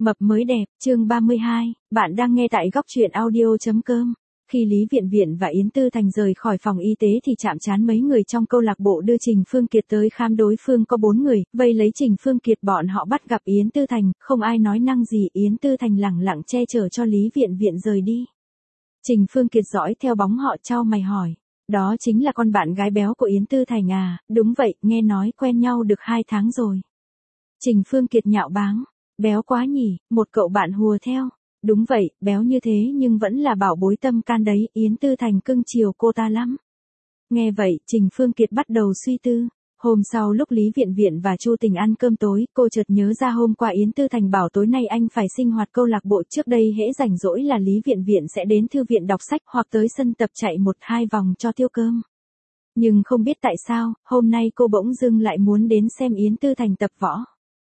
Mập mới đẹp, chương 32, bạn đang nghe tại góc truyện audio.com. Khi Lý Viện Viện và Yến Tư Thành rời khỏi phòng y tế thì chạm trán mấy người trong câu lạc bộ đưa Trình Phương Kiệt tới khám. Đối phương có 4 người, vây lấy Trình Phương Kiệt. Bọn họ bắt gặp Yến Tư Thành, không ai nói năng gì. Yến Tư Thành lẳng lặng che chở cho Lý Viện Viện rời đi. Trình Phương Kiệt dõi theo bóng họ, chau mày hỏi, đó chính là con bạn gái béo của Yến Tư Thành à? Đúng vậy, nghe nói quen nhau được 2 tháng rồi. Trình Phương Kiệt nhạo báng, béo quá nhỉ, một cậu bạn hùa theo. Đúng vậy, béo như thế nhưng vẫn là bảo bối tâm can đấy, Yến Tư Thành cưng chiều cô ta lắm. Nghe vậy, Trình Phương Kiệt bắt đầu suy tư. Hôm sau lúc Lý Viện Viện và Chu Tình ăn cơm tối, cô chợt nhớ ra hôm qua Yến Tư Thành bảo tối nay anh phải sinh hoạt câu lạc bộ. Trước đây hễ rảnh rỗi là Lý Viện Viện sẽ đến thư viện đọc sách hoặc tới sân tập chạy 1-2 vòng cho tiêu cơm. Nhưng không biết tại sao, hôm nay cô bỗng dưng lại muốn đến xem Yến Tư Thành tập võ.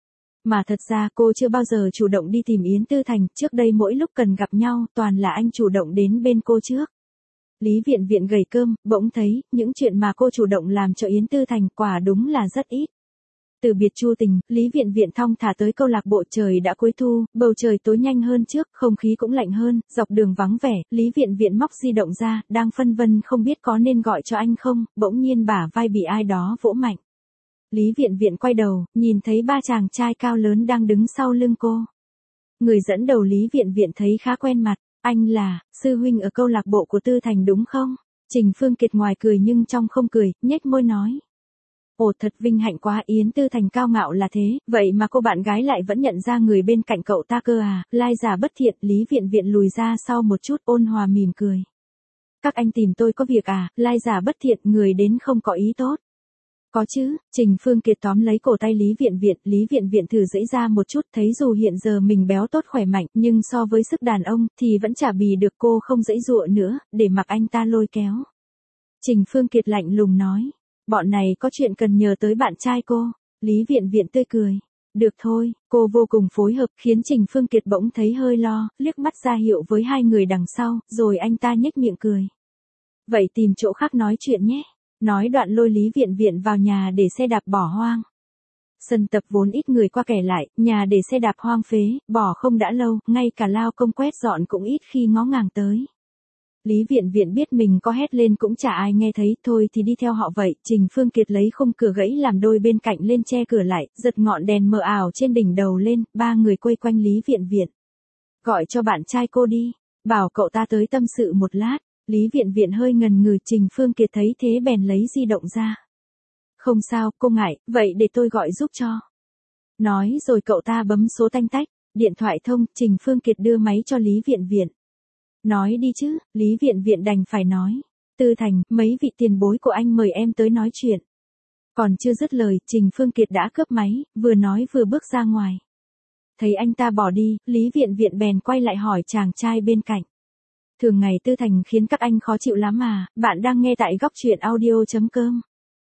Mà thật ra cô chưa bao giờ chủ động đi tìm Yến Tư Thành, trước đây mỗi lúc cần gặp nhau, toàn là anh chủ động đến bên cô trước. Lý Viện Viện gầy cơm, bỗng thấy, những chuyện mà cô chủ động làm cho Yến Tư Thành quả đúng là rất ít. Từ biệt Chu Tình, Lý Viện Viện thong thả tới câu lạc bộ. Trời đã cuối thu, bầu trời tối nhanh hơn trước, không khí cũng lạnh hơn, dọc đường vắng vẻ, Lý Viện Viện móc di động ra, đang phân vân không biết có nên gọi cho anh không, bỗng nhiên bả vai bị ai đó vỗ mạnh. Lý Viện Viện quay đầu, nhìn thấy 3 chàng trai cao lớn đang đứng sau lưng cô. Người dẫn đầu Lý Viện Viện thấy khá quen mặt, anh là, sư huynh ở câu lạc bộ của Tư Thành đúng không? Trình Phương Kiệt ngoài cười nhưng trong không cười, nhếch môi nói. Ồ, thật vinh hạnh quá. Yến Tư Thành cao ngạo là thế, vậy mà cô bạn gái lại vẫn nhận ra người bên cạnh cậu ta cơ à? Lai giả bất thiện. Lý Viện Viện lùi ra sau một chút, ôn hòa mỉm cười. Các anh tìm tôi có việc à? Lai giả bất thiện, người đến không có ý tốt. Có chứ. Trình Phương Kiệt tóm lấy cổ tay Lý Viện Viện. Lý Viện Viện thử giãy ra một chút, thấy dù hiện giờ mình béo tốt khỏe mạnh, nhưng so với sức đàn ông, thì vẫn chả bì được. Cô không giãy giụa nữa, để mặc anh ta lôi kéo. Trình Phương Kiệt lạnh lùng nói. Bọn này có chuyện cần nhờ tới bạn trai cô. Lý Viện Viện tươi cười. Được thôi, cô vô cùng phối hợp, khiến Trình Phương Kiệt bỗng thấy hơi lo, liếc mắt ra hiệu với 2 người đằng sau, rồi anh ta nhếch miệng cười. Vậy tìm chỗ khác nói chuyện nhé. Nói đoạn lôi Lý Viện Viện vào nhà để xe đạp bỏ hoang. Sân tập vốn ít người qua kẻ lại, nhà để xe đạp hoang phế, bỏ không đã lâu, ngay cả lao công quét dọn cũng ít khi ngó ngàng tới. Lý Viện Viện biết mình có hét lên cũng chả ai nghe thấy, thôi thì đi theo họ vậy. Trình Phương Kiệt lấy khung cửa gãy làm đôi bên cạnh lên che cửa lại, giật ngọn đèn mờ ảo trên đỉnh đầu lên, 3 người quây quanh Lý Viện Viện. Gọi cho bạn trai cô đi, bảo cậu ta tới tâm sự một lát. Lý Viện Viện hơi ngần ngừ. Trình Phương Kiệt thấy thế bèn lấy di động ra. Không sao, cô ngại, vậy để tôi gọi giúp cho. Nói rồi cậu ta bấm số tanh tách, điện thoại thông. Trình Phương Kiệt đưa máy cho Lý Viện Viện. Nói đi chứ. Lý Viện Viện đành phải nói. Tư Thành, mấy vị tiền bối của anh mời em tới nói chuyện. Còn chưa dứt lời, Trình Phương Kiệt đã cướp máy, vừa nói vừa bước ra ngoài. Thấy anh ta bỏ đi, Lý Viện Viện bèn quay lại hỏi chàng trai bên cạnh. Thường ngày Tư Thành khiến các anh khó chịu lắm à? Bạn đang nghe tại góc truyện audio.com.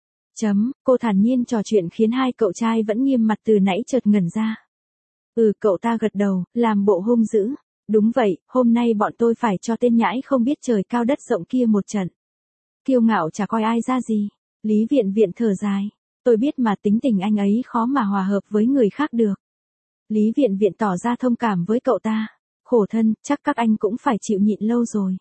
Cô thản nhiên trò chuyện khiến 2 cậu trai vẫn nghiêm mặt từ nãy chợt ngẩn ra. Cậu ta gật đầu, làm bộ hung dữ. Đúng vậy, hôm nay bọn tôi phải cho tên nhãi không biết trời cao đất rộng kia một trận. Kiêu ngạo chả coi ai ra gì. Lý Viện Viện thở dài. Tôi biết mà, tính tình anh ấy khó mà hòa hợp với người khác được. Lý Viện Viện tỏ ra thông cảm với cậu ta. Khổ thân, chắc các anh cũng phải chịu nhịn lâu rồi.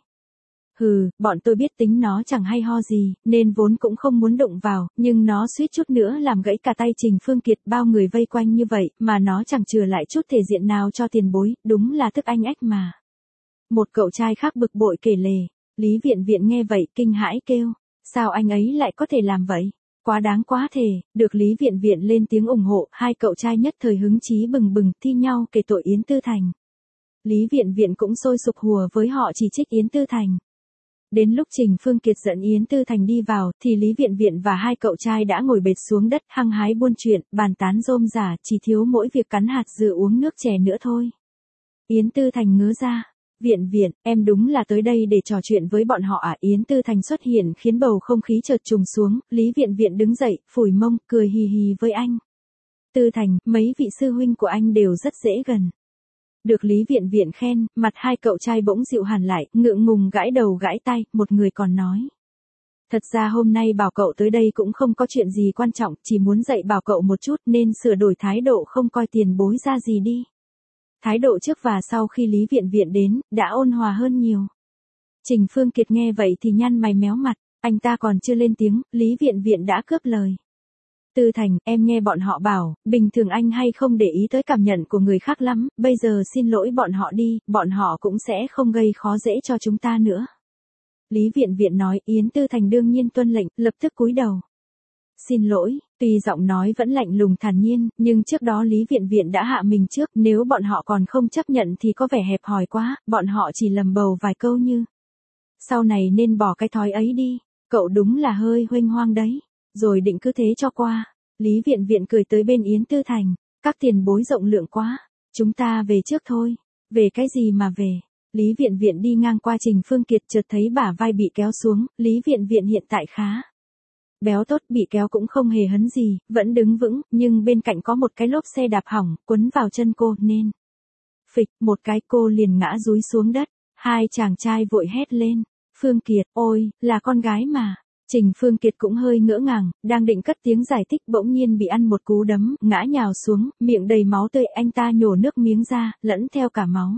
Bọn tôi biết tính nó chẳng hay ho gì, nên vốn cũng không muốn đụng vào, nhưng nó suýt chút nữa làm gãy cả tay Trình Phương Kiệt. Bao người vây quanh như vậy, mà nó chẳng chừa lại chút thể diện nào cho tiền bối, đúng là thức anh ếch mà. Một cậu trai khác bực bội kể lể. Lý Viện Viện nghe vậy, kinh hãi kêu. Sao anh ấy lại có thể làm vậy? Quá đáng quá thể. Được Lý Viện Viện lên tiếng ủng hộ, 2 cậu trai nhất thời hứng chí bừng bừng, thi nhau kể tội Yến Tư Thành. Lý Viện Viện cũng sôi sục hùa với họ chỉ trích Yến Tư Thành. Đến lúc Trình Phương Kiệt dẫn Yến Tư Thành đi vào, thì Lý Viện Viện và 2 cậu trai đã ngồi bệt xuống đất, hăng hái buôn chuyện, bàn tán rôm rả, chỉ thiếu mỗi việc cắn hạt dừa uống nước chè nữa thôi. Yến Tư Thành ngớ ra. Viện Viện, em đúng là tới đây để trò chuyện với bọn họ à? Yến Tư Thành xuất hiện khiến bầu không khí chợt trùng xuống. Lý Viện Viện đứng dậy, phủi mông, cười hì hì với anh. Tư Thành, mấy vị sư huynh của anh đều rất dễ gần. Được Lý Viện Viện khen, mặt 2 cậu trai bỗng dịu hẳn lại, ngượng ngùng gãi đầu gãi tai. Một người còn nói. Thật ra hôm nay bảo cậu tới đây cũng không có chuyện gì quan trọng, chỉ muốn dạy bảo cậu một chút, nên sửa đổi thái độ, không coi tiền bối ra gì đi. Thái độ trước và sau khi Lý Viện Viện đến, đã ôn hòa hơn nhiều. Trình Phương Kiệt nghe vậy thì nhăn mày méo mặt, anh ta còn chưa lên tiếng, Lý Viện Viện đã cướp lời. Tư Thành, em nghe bọn họ bảo, bình thường anh hay không để ý tới cảm nhận của người khác lắm, bây giờ xin lỗi bọn họ đi, bọn họ cũng sẽ không gây khó dễ cho chúng ta nữa. Lý Viện Viện nói, Yến Tư Thành đương nhiên tuân lệnh, lập tức cúi đầu. Xin lỗi, tuy giọng nói vẫn lạnh lùng thản nhiên, nhưng trước đó Lý Viện Viện đã hạ mình trước, nếu bọn họ còn không chấp nhận thì có vẻ hẹp hòi quá, bọn họ chỉ lầm bầu vài câu như. Sau này nên bỏ cái thói ấy đi, cậu đúng là hơi huênh hoang đấy, rồi định cứ thế cho qua. Lý Viện Viện cười tới bên Yến Tư Thành, các tiền bối rộng lượng quá, chúng ta về trước thôi. Về cái gì mà về? Lý Viện Viện đi ngang qua Trình Phương Kiệt chợt thấy bả vai bị kéo xuống, Lý Viện Viện hiện tại khá béo tốt, bị kéo cũng không hề hấn gì, vẫn đứng vững, nhưng bên cạnh có một cái lốp xe đạp hỏng, quấn vào chân cô nên. Phịch, một cái cô liền ngã dúi xuống đất, hai chàng trai vội hét lên. Phương Kiệt, ôi, là con gái mà. Trình Phương Kiệt cũng hơi ngỡ ngàng, đang định cất tiếng giải thích bỗng nhiên bị ăn một cú đấm, ngã nhào xuống, miệng đầy máu tươi, anh ta nhổ nước miếng ra, lẫn theo cả máu.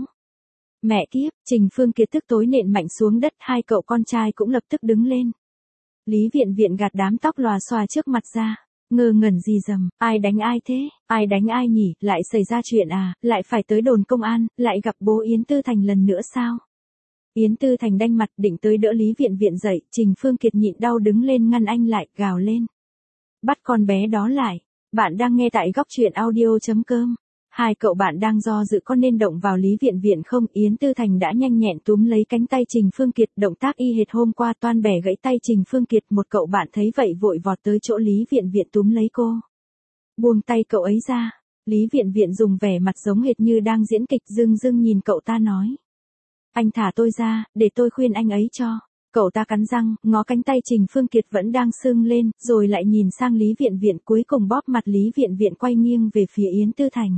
Mẹ kiếp, Trình Phương Kiệt tức tối nện mạnh xuống đất, hai cậu con trai cũng lập tức đứng lên. Lý Viện Viện gạt đám tóc lòa xòa trước mặt ra, ngơ ngẩn gì dầm, ai đánh ai thế, ai đánh ai nhỉ, lại xảy ra chuyện à, lại phải tới đồn công an, lại gặp bố Yến Tư Thành lần nữa sao? Yến Tư Thành đanh mặt định tới đỡ Lý Viện Viện dậy, Trình Phương Kiệt nhịn đau đứng lên ngăn anh lại, gào lên. Bắt con bé đó lại, bạn đang nghe tại góc truyện audio.com. Hai cậu bạn đang do dự có nên động vào Lý Viện Viện không, Yến Tư Thành đã nhanh nhẹn túm lấy cánh tay Trình Phương Kiệt, động tác y hệt hôm qua toan bẻ gãy tay Trình Phương Kiệt, một cậu bạn thấy vậy vội vọt tới chỗ Lý Viện Viện túm lấy cô. Buông tay cậu ấy ra, Lý Viện Viện dùng vẻ mặt giống hệt như đang diễn kịch, dưng dưng nhìn cậu ta nói. Anh thả tôi ra, để tôi khuyên anh ấy cho. Cậu ta cắn răng, ngó cánh tay Trình Phương Kiệt vẫn đang sưng lên, rồi lại nhìn sang Lý Viện Viện, cuối cùng bóp mặt Lý Viện Viện quay nghiêng về phía Yến Tư Thành.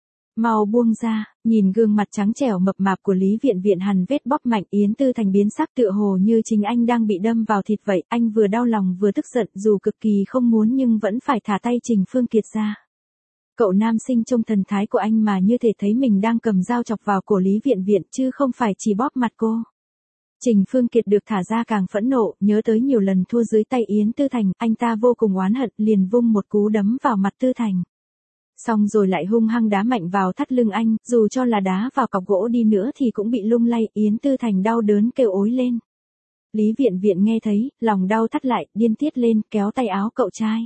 Mau buông ra, nhìn gương mặt trắng trẻo mập mạp của Lý Viện Viện hằn vết bóp mạnh, Yến Tư Thành biến sắc tựa hồ như chính anh đang bị đâm vào thịt vậy, anh vừa đau lòng vừa tức giận, dù cực kỳ không muốn nhưng vẫn phải thả tay Trình Phương Kiệt ra. Cậu nam sinh trông thần thái của anh mà như thể thấy mình đang cầm dao chọc vào cổ Lý Viện Viện chứ không phải chỉ bóp mặt cô. Trình Phương Kiệt được thả ra càng phẫn nộ, nhớ tới nhiều lần thua dưới tay Yến Tư Thành, anh ta vô cùng oán hận, liền vung một cú đấm vào mặt Tư Thành. Xong rồi lại hung hăng đá mạnh vào thắt lưng anh, dù cho là đá vào cọc gỗ đi nữa thì cũng bị lung lay, Yến Tư Thành đau đớn kêu ối lên. Lý Viện Viện nghe thấy, lòng đau thắt lại, điên tiết lên, kéo tay áo cậu trai.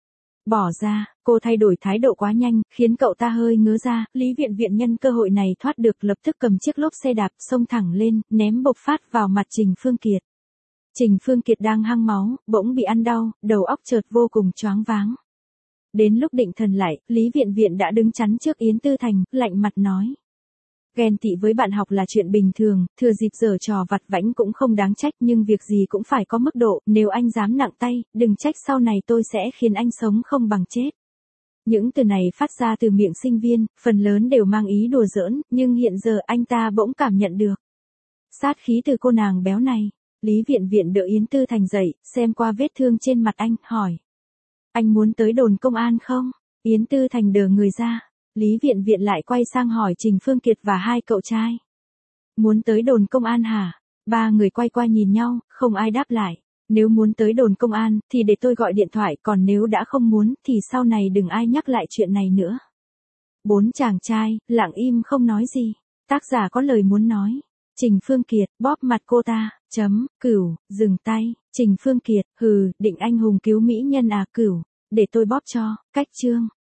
Bỏ ra, cô thay đổi thái độ quá nhanh, khiến cậu ta hơi ngớ ra, Lý Viện Viện nhân cơ hội này thoát được, lập tức cầm chiếc lốp xe đạp, xông thẳng lên, ném bộc phát vào mặt Trình Phương Kiệt. Trình Phương Kiệt đang hăng máu, bỗng bị ăn đau, đầu óc chợt vô cùng choáng váng. Đến lúc định thần lại, Lý Viện Viện đã đứng chắn trước Yến Tư Thành, lạnh mặt nói. Ghen tị với bạn học là chuyện bình thường, thừa dịp giở trò vặt vãnh cũng không đáng trách, nhưng việc gì cũng phải có mức độ, nếu anh dám nặng tay, đừng trách sau này tôi sẽ khiến anh sống không bằng chết. Những từ này phát ra từ miệng sinh viên, phần lớn đều mang ý đùa giỡn, nhưng hiện giờ anh ta bỗng cảm nhận được sát khí từ cô nàng béo này. Lý Viện Viện đỡ Yến Tư Thành dậy, xem qua vết thương trên mặt anh, hỏi. Anh muốn tới đồn công an không? Yến Tư Thành đờ người ra. Lý Viện Viện lại quay sang hỏi Trình Phương Kiệt và hai cậu trai. Muốn tới đồn công an hả? Ba người quay qua nhìn nhau, không ai đáp lại. Nếu muốn tới đồn công an, thì để tôi gọi điện thoại, còn nếu đã không muốn, thì sau này đừng ai nhắc lại chuyện này nữa. Bốn chàng trai, lặng im không nói gì. Tác giả có lời muốn nói. Trình Phương Kiệt, bóp mặt cô ta, Cửu, dừng tay. Trình Phương Kiệt, hừ, định anh hùng cứu mỹ nhân à Cửu, để tôi bóp cho, cách chương.